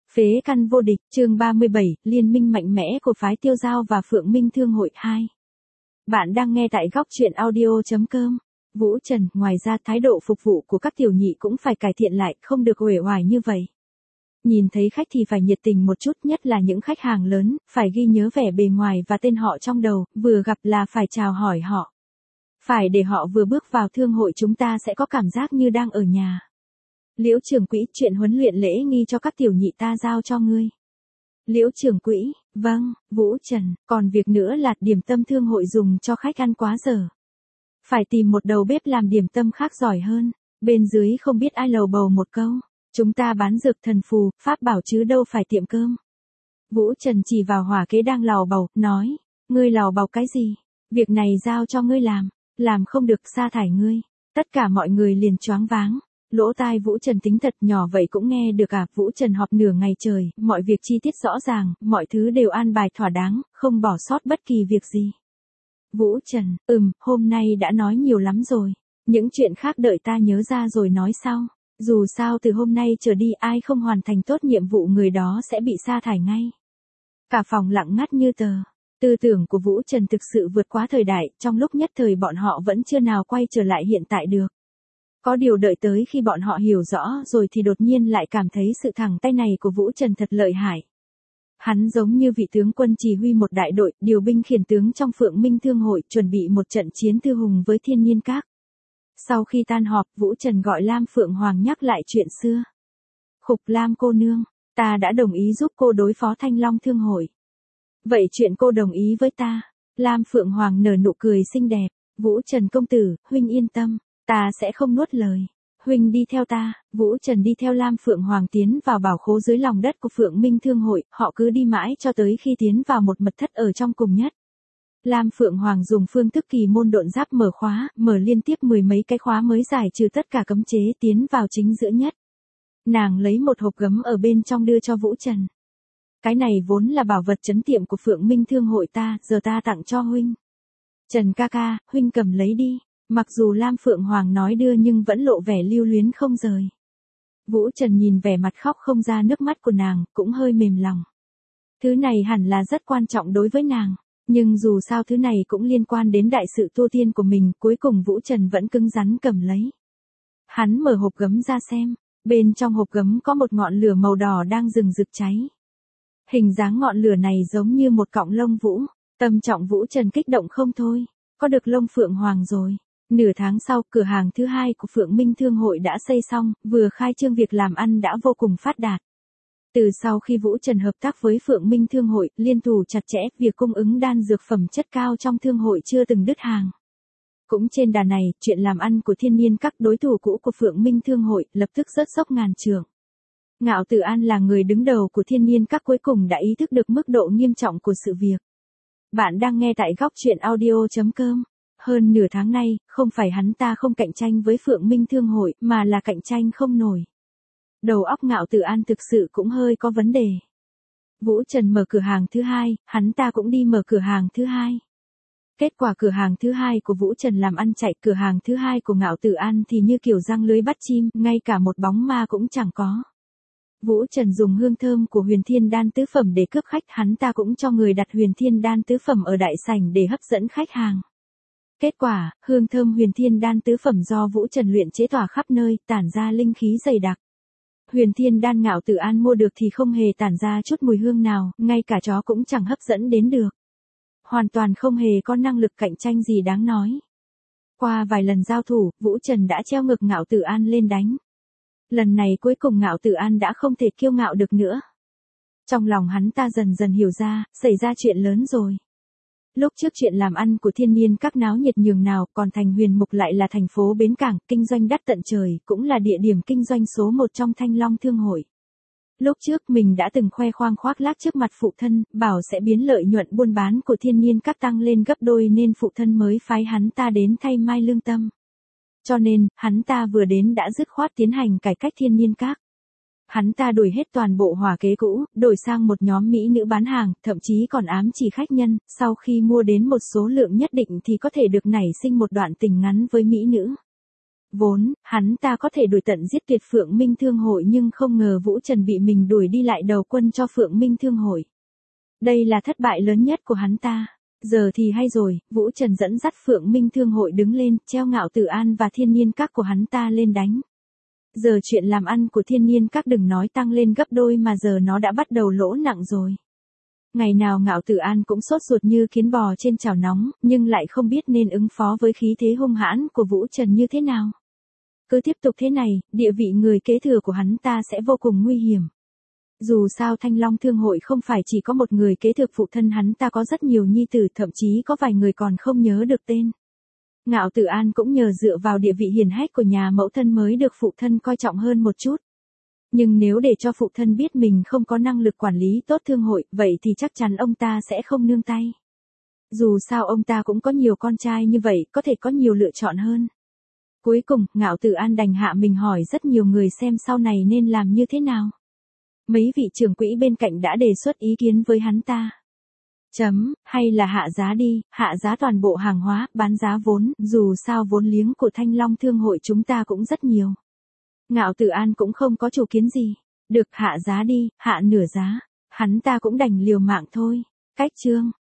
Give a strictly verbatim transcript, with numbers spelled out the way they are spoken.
Phế căn vô địch, chương ba mươi bảy, liên minh mạnh mẽ của phái Tiêu Giao và Phượng Minh Thương hội hai. Bạn đang nghe tại góc truyện audio chấm com. Vũ Trần, ngoài ra thái độ phục vụ của các tiểu nhị cũng phải cải thiện lại, không được uể oải như vậy. Nhìn thấy khách thì phải nhiệt tình một chút, nhất là những khách hàng lớn, phải ghi nhớ vẻ bề ngoài và tên họ trong đầu, vừa gặp là phải chào hỏi họ. Phải để họ vừa bước vào thương hội chúng ta sẽ có cảm giác như đang ở nhà. Liễu trưởng quỹ, chuyện huấn luyện lễ nghi cho các tiểu nhị ta giao cho ngươi. Liễu trưởng quỹ, vâng, Vũ Trần, còn việc nữa là điểm tâm thương hội dùng cho khách ăn quá giờ. Phải tìm một đầu bếp làm điểm tâm khác giỏi hơn, bên dưới không biết ai lầu bầu một câu. Chúng ta bán dược thần phù, pháp bảo chứ đâu phải tiệm cơm. Vũ Trần chỉ vào hỏa kế đang lầu bầu, nói, ngươi lầu bầu cái gì? Việc này giao cho ngươi làm, làm không được sa thải ngươi. Tất cả mọi người liền choáng váng. Lỗ tai Vũ Trần tính thật nhỏ vậy cũng nghe được à? Vũ Trần họp nửa ngày trời, mọi việc chi tiết rõ ràng, mọi thứ đều an bài thỏa đáng, không bỏ sót bất kỳ việc gì. Vũ Trần, ừm, hôm nay đã nói nhiều lắm rồi, những chuyện khác đợi ta nhớ ra rồi nói sau. Dù sao từ hôm nay trở đi ai không hoàn thành tốt nhiệm vụ người đó sẽ bị sa thải ngay. Cả phòng lặng ngắt như tờ. Tư tưởng của Vũ Trần thực sự vượt quá thời đại, trong lúc nhất thời bọn họ vẫn chưa nào quay trở lại hiện tại được. Có điều đợi tới khi bọn họ hiểu rõ rồi thì đột nhiên lại cảm thấy sự thẳng tay này của Vũ Trần thật lợi hại. Hắn giống như vị tướng quân chỉ huy một đại đội, điều binh khiển tướng trong Phượng Minh Thương hội, chuẩn bị một trận chiến thư hùng với Thiên Nhiên Các. Sau khi tan họp, Vũ Trần gọi Lam Phượng Hoàng nhắc lại chuyện xưa. Khục Lam cô nương, ta đã đồng ý giúp cô đối phó Thanh Long Thương hội. Vậy chuyện cô đồng ý với ta? Lam Phượng Hoàng nở nụ cười xinh đẹp. Vũ Trần công tử, huynh yên tâm. Ta sẽ không nuốt lời. Huynh đi theo ta. Vũ Trần đi theo Lam Phượng Hoàng tiến vào bảo khố dưới lòng đất của Phượng Minh Thương hội. Họ cứ đi mãi cho tới khi tiến vào một mật thất ở trong cùng nhất. Lam Phượng Hoàng dùng phương thức kỳ môn độn giáp mở khóa, mở liên tiếp mười mấy cái khóa mới giải trừ tất cả cấm chế tiến vào chính giữa nhất. Nàng lấy một hộp gấm ở bên trong đưa cho Vũ Trần. Cái này vốn là bảo vật trấn tiệm của Phượng Minh Thương hội ta, giờ ta tặng cho huynh. Trần ca ca, huynh cầm lấy đi. Mặc dù Lam Phượng Hoàng nói đưa nhưng vẫn lộ vẻ lưu luyến không rời. Vũ Trần nhìn vẻ mặt khóc không ra nước mắt của nàng, cũng hơi mềm lòng. Thứ này hẳn là rất quan trọng đối với nàng, nhưng dù sao thứ này cũng liên quan đến đại sự tu tiên của mình, cuối cùng Vũ Trần vẫn cứng rắn cầm lấy. Hắn mở hộp gấm ra xem, bên trong hộp gấm có một ngọn lửa màu đỏ đang rừng rực cháy. Hình dáng ngọn lửa này giống như một cọng lông vũ, tâm trọng Vũ Trần kích động không thôi, có được lông Phượng Hoàng rồi. Nửa tháng sau, cửa hàng thứ hai của Phượng Minh Thương hội đã xây xong, vừa khai trương việc làm ăn đã vô cùng phát đạt. Từ sau khi Vũ Trần hợp tác với Phượng Minh Thương hội, liên thủ chặt chẽ, việc cung ứng đan dược phẩm chất cao trong thương hội chưa từng đứt hàng. Cũng trên đà này, chuyện làm ăn của Thiên Nhiên Các đối thủ cũ của Phượng Minh Thương hội lập tức rớt sốc ngàn trượng. Ngạo Tử An là người đứng đầu của Thiên Nhiên Các cuối cùng đã ý thức được mức độ nghiêm trọng của sự việc. Bạn đang nghe tại góc truyện audio chấm com. Hơn nửa tháng nay, không phải hắn ta không cạnh tranh với Phượng Minh Thương hội, mà là cạnh tranh không nổi. Đầu óc Ngạo Tử An thực sự cũng hơi có vấn đề. Vũ Trần mở cửa hàng thứ hai, hắn ta cũng đi mở cửa hàng thứ hai. Kết quả cửa hàng thứ hai của Vũ Trần làm ăn chạy, cửa hàng thứ hai của Ngạo Tử An thì như kiểu răng lưới bắt chim, ngay cả một bóng ma cũng chẳng có. Vũ Trần dùng hương thơm của Huyền Thiên Đan tứ phẩm để cướp khách, hắn ta cũng cho người đặt Huyền Thiên Đan tứ phẩm ở đại sảnh để hấp dẫn khách hàng. Kết quả, hương thơm Huyền Thiên Đan tứ phẩm do Vũ Trần luyện chế tỏa khắp nơi, tản ra linh khí dày đặc. Huyền Thiên Đan Ngạo Tử An mua được thì không hề tản ra chút mùi hương nào, ngay cả chó cũng chẳng hấp dẫn đến được. Hoàn toàn không hề có năng lực cạnh tranh gì đáng nói. Qua vài lần giao thủ, Vũ Trần đã treo ngược Ngạo Tử An lên đánh. Lần này cuối cùng Ngạo Tử An đã không thể kiêu ngạo được nữa. Trong lòng hắn ta dần dần hiểu ra, xảy ra chuyện lớn rồi. Lúc trước chuyện làm ăn của Thiên Nhiên Các náo nhiệt nhường nào, còn thành Huyền Mục lại là thành phố bến cảng, kinh doanh đắt tận trời, cũng là địa điểm kinh doanh số một trong Thanh Long Thương hội. Lúc trước mình đã từng khoe khoang khoác lác trước mặt phụ thân, bảo sẽ biến lợi nhuận buôn bán của Thiên Nhiên Các tăng lên gấp đôi nên phụ thân mới phái hắn ta đến thay Mai Lương Tâm. Cho nên, hắn ta vừa đến đã dứt khoát tiến hành cải cách Thiên Nhiên Các. Hắn ta đuổi hết toàn bộ hỏa kế cũ, đổi sang một nhóm mỹ nữ bán hàng, thậm chí còn ám chỉ khách nhân, sau khi mua đến một số lượng nhất định thì có thể được nảy sinh một đoạn tình ngắn với mỹ nữ. Vốn, hắn ta có thể đuổi tận giết tuyệt Phượng Minh Thương hội nhưng không ngờ Vũ Trần bị mình đuổi đi lại đầu quân cho Phượng Minh Thương hội. Đây là thất bại lớn nhất của hắn ta. Giờ thì hay rồi, Vũ Trần dẫn dắt Phượng Minh Thương hội đứng lên, treo Ngạo Tử An và Thiên Niên Các của hắn ta lên đánh. Giờ chuyện làm ăn của Thiên Niên Các đừng nói tăng lên gấp đôi mà giờ nó đã bắt đầu lỗ nặng rồi. Ngày nào Ngạo Tử An cũng sốt ruột như kiến bò trên chảo nóng, nhưng lại không biết nên ứng phó với khí thế hung hãn của Vũ Trần như thế nào. Cứ tiếp tục thế này, địa vị người kế thừa của hắn ta sẽ vô cùng nguy hiểm. Dù sao Thanh Long Thương hội không phải chỉ có một người kế thừa, phụ thân hắn ta có rất nhiều nhi tử, thậm chí có vài người còn không nhớ được tên. Ngạo Tử An cũng nhờ dựa vào địa vị hiển hách của nhà mẫu thân mới được phụ thân coi trọng hơn một chút. Nhưng nếu để cho phụ thân biết mình không có năng lực quản lý tốt thương hội, vậy thì chắc chắn ông ta sẽ không nương tay. Dù sao ông ta cũng có nhiều con trai như vậy, có thể có nhiều lựa chọn hơn. Cuối cùng, Ngạo Tử An đành hạ mình hỏi rất nhiều người xem sau này nên làm như thế nào. Mấy vị trưởng quỹ bên cạnh đã đề xuất ý kiến với hắn ta. Chấm, hay là hạ giá đi, hạ giá toàn bộ hàng hóa, bán giá vốn, dù sao vốn liếng của Thanh Long Thương hội chúng ta cũng rất nhiều. Ngạo Tử An cũng không có chủ kiến gì. Được, hạ giá đi, hạ nửa giá. Hắn ta cũng đành liều mạng thôi. Cách chương